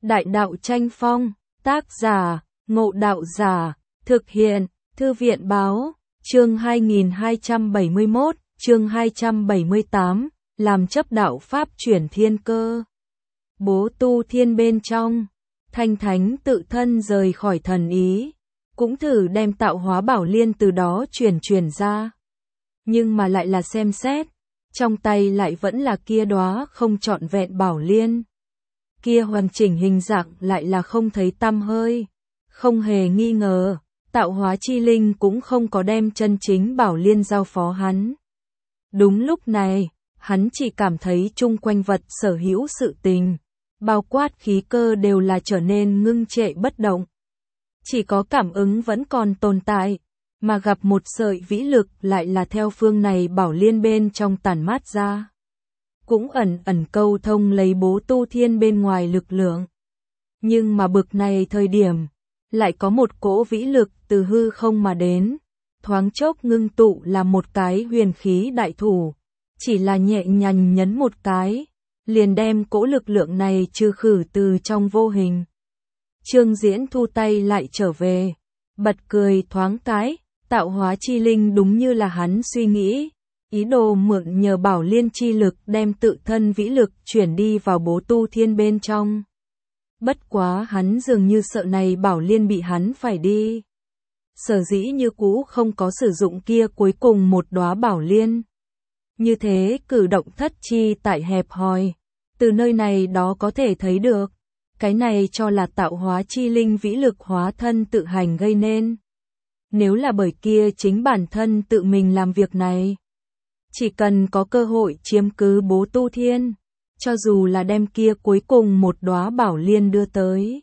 Đại đạo tranh phong, tác giả, Ngộ Đạo Giả, thực hiện, Thư viện báo, chương 2271, chương 278, làm chấp đạo pháp chuyển thiên cơ. Bố tu thiên bên trong, Thanh Thánh tự thân rời khỏi thần ý, cũng thử đem tạo hóa bảo liên từ đó chuyển ra. Nhưng mà lại là xem xét, trong tay lại vẫn là kia đóa không trọn vẹn bảo liên. Kia hoàn chỉnh hình dạng lại là không thấy tăm hơi, không hề nghi ngờ, tạo hóa chi linh cũng không có đem chân chính bảo liên giao phó hắn. Đúng lúc này, hắn chỉ cảm thấy chung quanh vật sở hữu sự tình, bao quát khí cơ đều là trở nên ngưng trệ bất động. Chỉ có cảm ứng vẫn còn tồn tại, mà gặp một sợi vĩ lực lại là theo phương này bảo liên bên trong tản mát ra. Cũng ẩn ẩn câu thông lấy bố tu thiên bên ngoài lực lượng. Nhưng mà bực này thời điểm, lại có một cỗ vĩ lực từ hư không mà đến, thoáng chốc ngưng tụ là một cái huyền khí đại thủ, chỉ là nhẹ nhàng nhấn một cái, liền đem cỗ lực lượng này trừ khử từ trong vô hình. Trương Diễn thu tay lại trở về, bật cười thoáng cái, tạo hóa chi linh đúng như là hắn suy nghĩ. Ý đồ mượn nhờ bảo liên chi lực đem tự thân vĩ lực chuyển đi vào bố tu thiên bên trong. Bất quá hắn dường như sợ này bảo liên bị hắn phải đi. Sở dĩ như cũ không có sử dụng kia cuối cùng một đóa bảo liên. Như thế cử động thất chi tại hẹp hòi. Từ nơi này đó có thể thấy được. Cái này cho là tạo hóa chi linh vĩ lực hóa thân tự hành gây nên. Nếu là bởi kia chính bản thân tự mình làm việc này. Chỉ cần có cơ hội chiếm cứ bố tu thiên, cho dù là đem kia cuối cùng một đóa bảo liên đưa tới,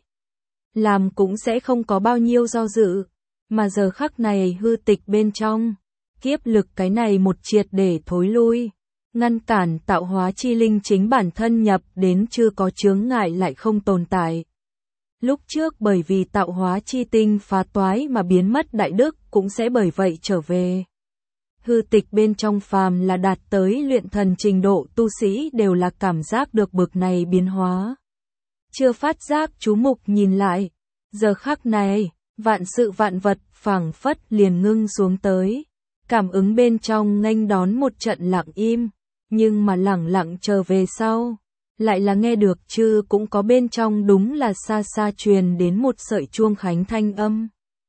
làm cũng sẽ không có bao nhiêu do dự, mà giờ khắc này hư tịch bên trong, kiếp lực cái này một triệt để thối lui, ngăn cản tạo hóa chi linh chính bản thân nhập đến chưa có chướng ngại lại không tồn tại. Lúc trước bởi vì tạo hóa chi tinh phá toái mà biến mất đại đức cũng sẽ bởi vậy trở về. Hư tịch bên trong phàm là đạt tới luyện thần trình độ tu sĩ đều là cảm giác được bực này biến hóa. Chưa phát giác chú mục nhìn lại, giờ khắc này, vạn sự vạn vật phảng phất liền ngưng xuống tới. Cảm ứng bên trong nghênh đón một trận lặng im, nhưng mà lẳng lặng chờ về sau. Lại là nghe được chứ cũng có bên trong đúng là xa xa truyền đến một sợi chuông khánh thanh âm.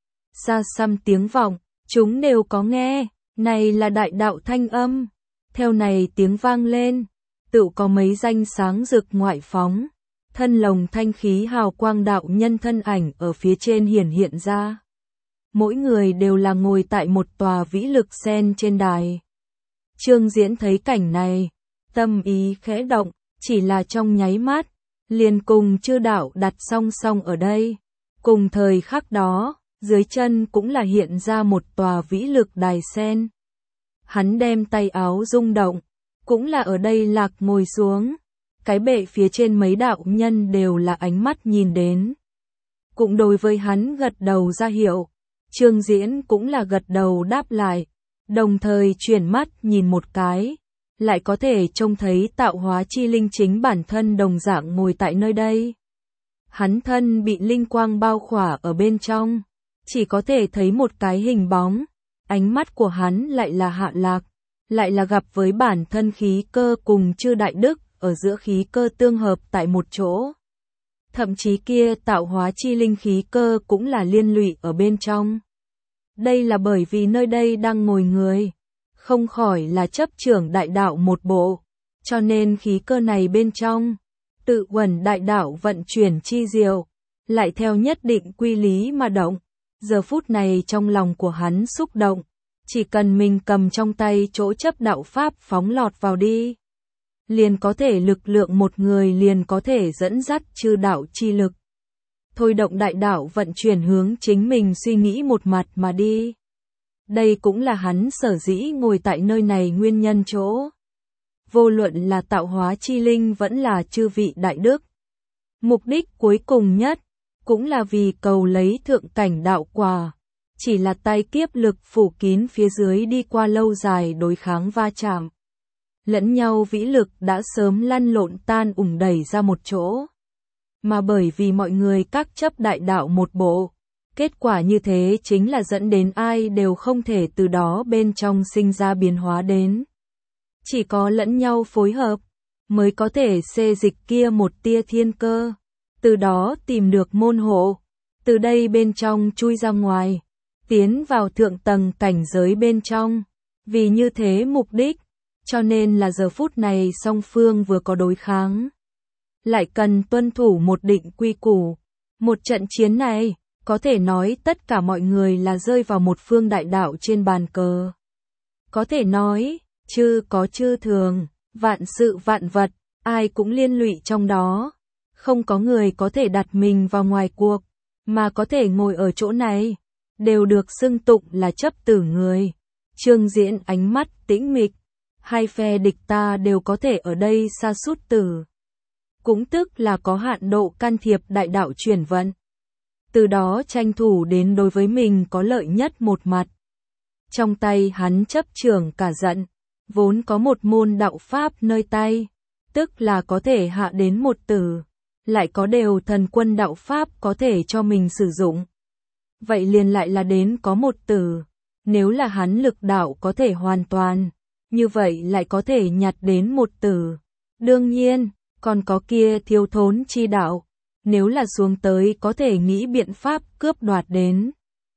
Xa xăm tiếng vọng, chúng đều có nghe. Này là đại đạo thanh âm, theo này tiếng vang lên, tự có mấy danh sáng rực ngoại phóng, thân lồng thanh khí hào quang đạo nhân thân ảnh ở phía trên hiển hiện ra. Mỗi người đều là ngồi tại một tòa vĩ lực sen trên đài. Trương Diễn thấy cảnh này, tâm ý khẽ động, chỉ là trong nháy mắt, liền cùng chư đạo đặt song song ở đây, cùng thời khắc đó. Dưới chân cũng là hiện ra một tòa vĩ lực đài sen. Hắn đem tay áo rung động, cũng là ở đây lạc ngồi xuống. Cái bệ phía trên mấy đạo nhân đều là ánh mắt nhìn đến. Cũng đối với hắn gật đầu ra hiệu. Trương Diễn cũng là gật đầu đáp lại. Đồng thời chuyển mắt nhìn một cái. Lại có thể trông thấy tạo hóa chi linh chính bản thân đồng dạng ngồi tại nơi đây. Hắn thân bị linh quang bao khỏa ở bên trong. Chỉ có thể thấy một cái hình bóng, ánh mắt của hắn lại là hạ lạc, lại là gặp với bản thân khí cơ cùng chư đại đức, ở giữa khí cơ tương hợp tại một chỗ. Thậm chí kia tạo hóa chi linh khí cơ cũng là liên lụy ở bên trong. Đây là bởi vì nơi đây đang ngồi người, không khỏi là chấp trưởng đại đạo một bộ, cho nên khí cơ này bên trong, tự uẩn đại đạo vận chuyển chi diệu, lại theo nhất định quy lý mà động. Giờ phút này trong lòng của hắn xúc động, chỉ cần mình cầm trong tay chỗ chấp đạo pháp phóng lọt vào đi. Liền có thể lực lượng một người liền có thể dẫn dắt chư đạo chi lực. Thôi động đại đạo vận chuyển hướng chính mình suy nghĩ một mặt mà đi. Đây cũng là hắn sở dĩ ngồi tại nơi này nguyên nhân chỗ. Vô luận là tạo hóa chi linh vẫn là chư vị đại đức. Mục đích cuối cùng nhất, cũng là vì cầu lấy thượng cảnh đạo quả, chỉ là tay kiếp lực phủ kín phía dưới đi qua lâu dài đối kháng va chạm. Lẫn nhau vĩ lực đã sớm lăn lộn tan ủng đẩy ra một chỗ. mà bởi vì mọi người các chấp đại đạo một bộ. Kết quả như thế chính là dẫn đến ai đều không thể từ đó bên trong sinh ra biến hóa đến. Chỉ có lẫn nhau phối hợp, mới có thể xê dịch kia một tia thiên cơ, từ đó tìm được môn hộ, từ đây bên trong chui ra ngoài, tiến vào thượng tầng cảnh giới bên trong. Vì như thế mục đích, cho nên là giờ phút này song phương vừa có đối kháng, lại cần tuân thủ một định quy củ. Một trận chiến này, có thể nói tất cả mọi người là rơi vào một phương đại đạo trên bàn cờ. Có thể nói, chư có chư thường, vạn sự vạn vật, ai cũng liên lụy trong đó. Không có người có thể đặt mình vào ngoài cuộc, mà có thể ngồi ở chỗ này, đều được xưng tụng là chấp tử người. Trương Diễn ánh mắt tĩnh mịch, hai phe địch ta đều có thể ở đây sa sút tử. Cũng tức là có hạn độ can thiệp đại đạo chuyển vận. Từ đó tranh thủ đến đối với mình có lợi nhất một mặt. Trong tay hắn chấp trưởng cả giận, vốn có một môn đạo pháp nơi tay, tức là có thể hạ đến một tử, lại có đều thần quân đạo pháp có thể cho mình sử dụng. Vậy liền lại là đến có một tử, nếu là hắn lực đạo có thể hoàn toàn, như vậy lại có thể nhặt đến một tử. Đương nhiên, còn có kia thiếu thốn chi đạo, nếu là xuống tới có thể nghĩ biện pháp cướp đoạt đến.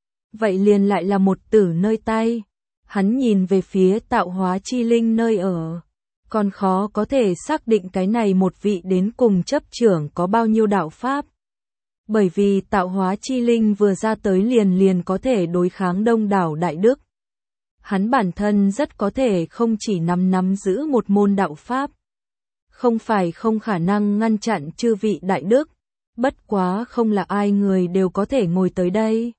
Vậy liền lại là một tử nơi tay. Hắn nhìn về phía tạo hóa chi linh nơi ở, còn khó có thể xác định cái này một vị đến cùng chấp trưởng có bao nhiêu đạo pháp. Bởi vì tạo hóa chi linh vừa ra tới liền có thể đối kháng đông đảo đại đức. Hắn bản thân rất có thể không chỉ nắm giữ một môn đạo pháp. Không phải không khả năng ngăn chặn chư vị đại đức, bất quá không là ai người đều có thể ngồi tới đây.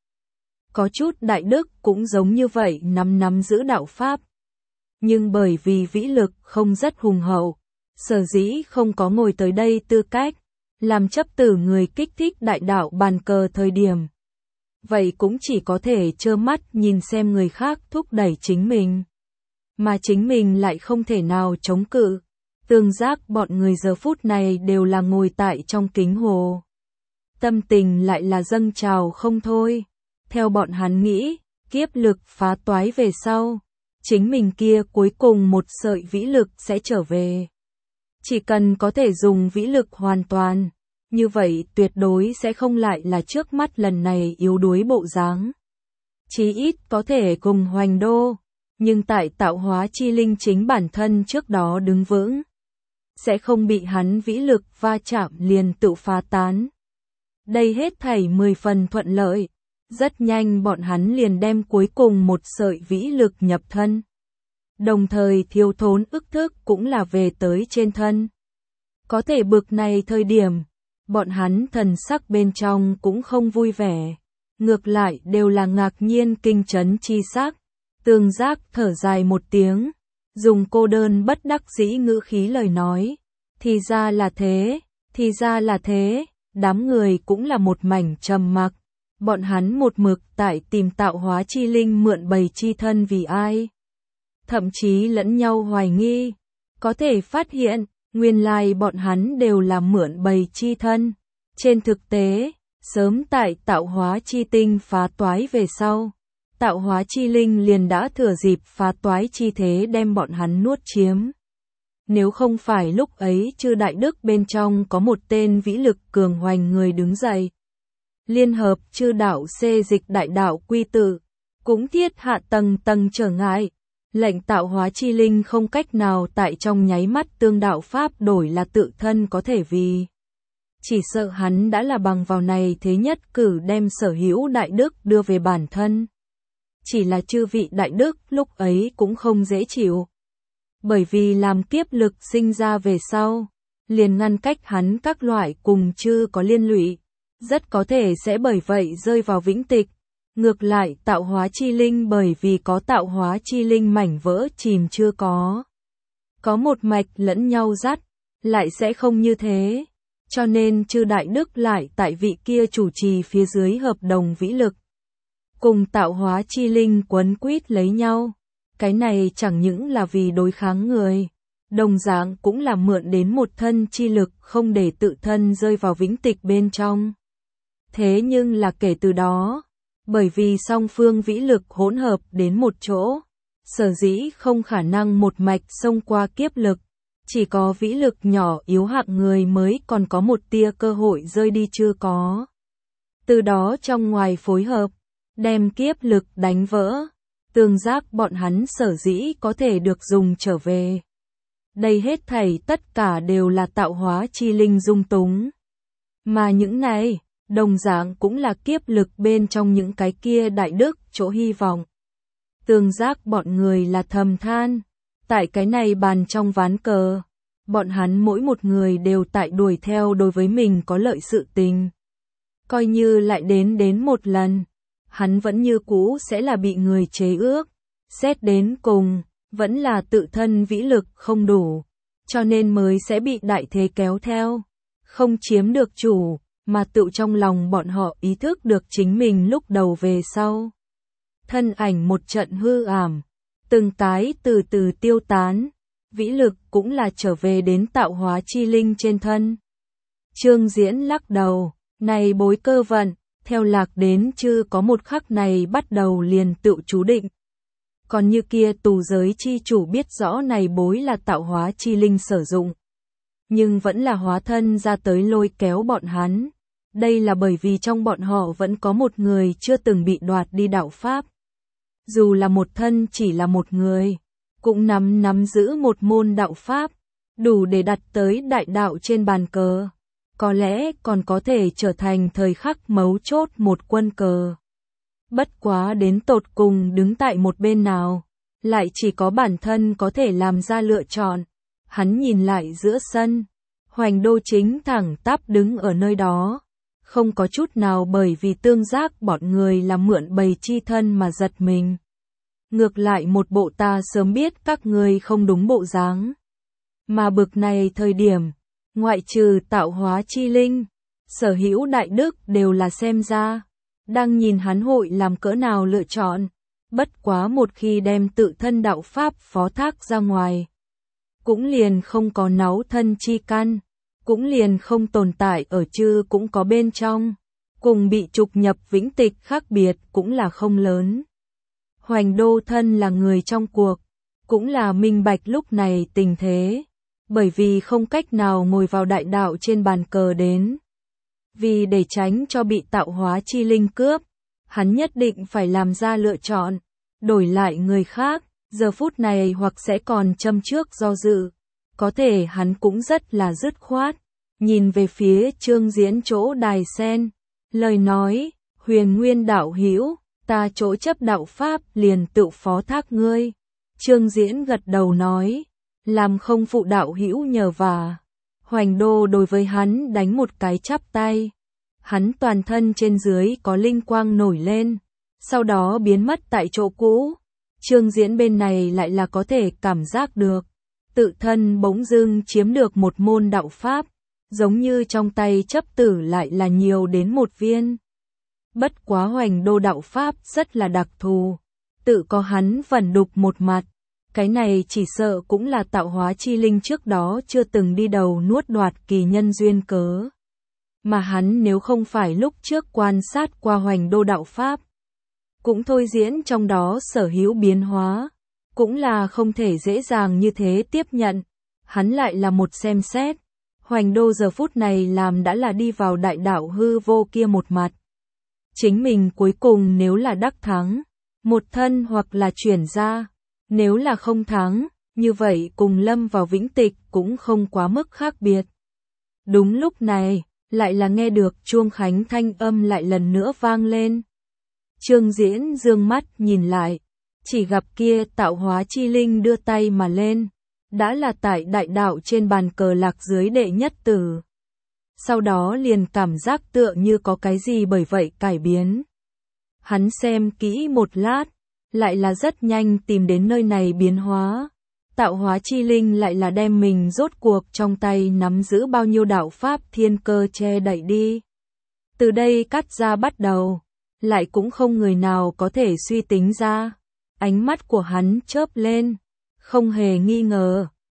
Có chút đại đức cũng giống như vậy nắm giữ đạo pháp. Nhưng bởi vì vĩ lực không rất hùng hậu, sở dĩ không có ngồi tới đây tư cách, làm chấp tử người kích thích đại đạo bàn cờ thời điểm. Vậy cũng chỉ có thể trơ mắt nhìn xem người khác thúc đẩy chính mình. Mà chính mình lại không thể nào chống cự. Tương giác bọn người giờ phút này đều là ngồi tại trong kính hồ. Tâm tình lại là dâng trào không thôi. Theo bọn hắn nghĩ, kiếp lực phá toái về sau, chính mình kia cuối cùng một sợi vĩ lực sẽ trở về. Chỉ cần có thể dùng vĩ lực hoàn toàn, như vậy tuyệt đối sẽ không lại là trước mắt lần này yếu đuối bộ dáng. Chí ít có thể cùng hoành đô, nhưng tại tạo hóa chi linh chính bản thân trước đó đứng vững, sẽ không bị hắn vĩ lực va chạm liền tự phá tán. Đây hết thảy 10 phần thuận lợi. Rất nhanh bọn hắn liền đem cuối cùng một sợi vĩ lực nhập thân. Đồng thời thiếu thốn ức thức cũng là về tới trên thân. Có thể bực này thời điểm, bọn hắn thần sắc bên trong cũng không vui vẻ. Ngược lại đều là ngạc nhiên kinh chấn chi sắc. Tương giác thở dài một tiếng, dùng cô đơn bất đắc dĩ ngữ khí lời nói. Thì ra là thế, thì ra là thế, đám người cũng là một mảnh trầm mặc. Bọn hắn một mực tại tìm tạo hóa chi linh mượn bày chi thân vì ai. Thậm chí lẫn nhau hoài nghi. Có thể phát hiện, nguyên lai bọn hắn đều là mượn bày chi thân. Trên thực tế, sớm tại tạo hóa chi tinh phá toái về sau, tạo hóa chi linh liền đã thừa dịp phá toái chi thế đem bọn hắn nuốt chiếm. Nếu không phải lúc ấy chư đại đức bên trong có một tên vĩ lực cường hoành người đứng dậy, liên hợp chư đạo xê dịch đại đạo quy tự, cũng thiết hạ tầng trở ngại, lệnh tạo hóa chi linh không cách nào tại trong nháy mắt tương đạo pháp đổi là tự thân có thể vì. Chỉ sợ hắn đã là bằng vào này thế nhất cử đem sở hữu đại đức đưa về bản thân. Chỉ là chư vị đại đức lúc ấy cũng không dễ chịu. Bởi vì làm kiếp lực sinh ra về sau, liền ngăn cách hắn các loại cùng chư có liên lụy. Rất có thể sẽ bởi vậy rơi vào vĩnh tịch. Ngược lại tạo hóa chi linh bởi vì có tạo hóa chi linh mảnh vỡ chìm chưa có. Có một mạch lẫn nhau dắt, lại sẽ không như thế. Cho nên chư đại đức lại tại vị kia chủ trì phía dưới hợp đồng vĩ lực. Cùng tạo hóa chi linh quấn quýt lấy nhau. Cái này chẳng những là vì đối kháng người, đồng dạng cũng là mượn đến một thân chi lực không để tự thân rơi vào vĩnh tịch bên trong. Thế nhưng là kể từ đó, bởi vì song phương vĩ lực hỗn hợp đến một chỗ, sở dĩ không khả năng một mạch xông qua kiếp lực, chỉ có vĩ lực nhỏ yếu hạng người mới còn có một tia cơ hội rơi đi chưa có. Từ đó trong ngoài phối hợp, đem kiếp lực đánh vỡ, tương giác bọn hắn sở dĩ có thể được dùng trở về. Đây hết thảy tất cả đều là tạo hóa chi linh dung túng. Mà những này, đồng dạng cũng là kiếp lực bên trong những cái kia đại đức chỗ hy vọng. Tương giác bọn người là thầm than, tại cái này bàn trong ván cờ, bọn hắn mỗi một người đều tại đuổi theo đối với mình có lợi sự tình. Coi như lại đến một lần, hắn vẫn như cũ sẽ là bị người chế ước, xét đến cùng, vẫn là tự thân vĩ lực không đủ, cho nên mới sẽ bị đại thế kéo theo, không chiếm được chủ, mà tự trong lòng bọn họ ý thức được chính mình lúc đầu về sau. Thân ảnh một trận hư ảm, từng cái từ từ tiêu tán, vĩ lực cũng là trở về đến tạo hóa chi linh trên thân. Trương Diễn lắc đầu, này bối cơ vận, theo lạc đến chứ có một khắc này bắt đầu liền tự chú định. Còn như kia tù giới chi chủ biết rõ này bối là tạo hóa chi linh sử dụng, nhưng vẫn là hóa thân ra tới lôi kéo bọn hắn. Đây là bởi vì trong bọn họ vẫn có một người chưa từng bị đoạt đi đạo pháp. Dù là một thân chỉ là một người, cũng nắm giữ một môn đạo pháp, đủ để đặt tới đại đạo trên bàn cờ. Có lẽ còn có thể trở thành thời khắc mấu chốt một quân cờ. Bất quá đến tột cùng đứng tại một bên nào, lại chỉ có bản thân có thể làm ra lựa chọn. Hắn nhìn lại giữa sân, Hoành Đô chính thẳng tắp đứng ở nơi đó, không có chút nào bởi vì tương giác bọn người là mượn bầy chi thân mà giật mình. Ngược lại một bộ ta sớm biết các người không đúng bộ dáng. Mà bực này thời điểm, ngoại trừ tạo hóa chi linh, sở hữu đại đức đều là xem ra, đang nhìn hắn hội làm cỡ nào lựa chọn. Bất quá một khi đem tự thân đạo pháp phó thác ra ngoài, cũng liền không có náu thân chi căn, cũng liền không tồn tại ở chư cũng có bên trong, cùng bị trục nhập vĩnh tịch khác biệt cũng là không lớn. Hoành Đô thân là người trong cuộc, cũng là minh bạch lúc này tình thế, bởi vì không cách nào ngồi vào đại đạo trên bàn cờ đến. Vì để tránh cho bị tạo hóa chi linh cướp, hắn nhất định phải làm ra lựa chọn, đổi lại người khác, giờ phút này hoặc sẽ còn châm trước do dự. Có thể hắn cũng rất là dứt khoát, nhìn về phía Trương Diễn chỗ đài sen, lời nói, Huyền Nguyên đạo hữu, ta chỗ chấp đạo pháp liền tự phó thác ngươi. Trương Diễn gật đầu nói, làm không phụ đạo hữu nhờ vả. Hoành Đô đối với hắn đánh một cái chắp tay. Hắn toàn thân trên dưới có linh quang nổi lên, sau đó biến mất tại chỗ cũ. Trương Diễn bên này lại là có thể cảm giác được, tự thân bỗng dưng chiếm được một môn đạo pháp, giống như trong tay chấp tử lại là nhiều đến một viên. Bất quá Hoành Đô đạo pháp rất là đặc thù, tự có hắn vẩn đục một mặt. Cái này chỉ sợ cũng là tạo hóa chi linh trước đó chưa từng đi đầu nuốt đoạt kỳ nhân duyên cớ. Mà hắn nếu không phải lúc trước quan sát qua Hoành Đô đạo pháp, cũng thôi diễn trong đó sở hữu biến hóa, cũng là không thể dễ dàng như thế tiếp nhận. Hắn lại là một xem xét, Hoành Đô giờ phút này làm đã là đi vào đại đạo hư vô kia một mặt. Chính mình cuối cùng nếu là đắc thắng, một thân hoặc là chuyển ra, nếu là không thắng, như vậy cùng lâm vào vĩnh tịch cũng không quá mức khác biệt. Đúng lúc này, lại là nghe được chuông khánh thanh âm lại lần nữa vang lên. Trương Diễn dương mắt nhìn lại, chỉ gặp kia tạo hóa chi linh đưa tay mà lên, đã là tại đại đạo trên bàn cờ lạc dưới đệ nhất tử. Sau đó liền cảm giác tựa như có cái gì bởi vậy cải biến. Hắn xem kỹ một lát, lại là rất nhanh tìm đến nơi này biến hóa. Tạo hóa chi linh lại là đem mình rốt cuộc trong tay nắm giữ bao nhiêu đạo pháp thiên cơ che đậy đi. Từ đây cắt ra bắt đầu, lại cũng không người nào có thể suy tính ra. Ánh mắt của hắn chớp lên, không hề nghi ngờ,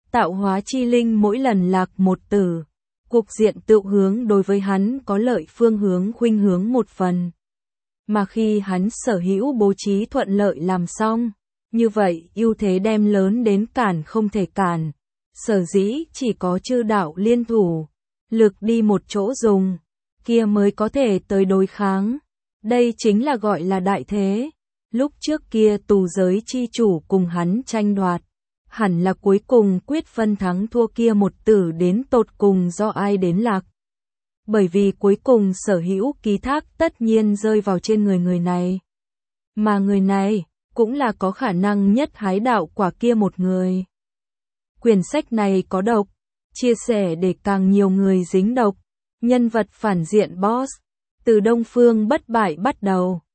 tạo hóa chi linh mỗi lần lạc một tử. Cục diện tự hướng đối với hắn có lợi phương hướng khuynh hướng một phần. Mà khi hắn sở hữu bố trí thuận lợi làm xong, như vậy ưu thế đem lớn đến cản không thể cản. Sở dĩ chỉ có chư đạo liên thủ, lực đi một chỗ dùng, kia mới có thể tới đối kháng. Đây chính là gọi là đại thế. Lúc trước kia tù giới chi chủ cùng hắn tranh đoạt, hẳn là cuối cùng quyết phân thắng thua kia một tử đến tột cùng do ai đến lạc. Bởi vì cuối cùng sở hữu ký thác tất nhiên rơi vào trên người này. Mà người này cũng là có khả năng nhất hái đạo quả kia một người. Quyển sách này có độc, chia sẻ để càng nhiều người dính độc. Nhân vật phản diện boss, từ Đông Phương bất bại bắt đầu.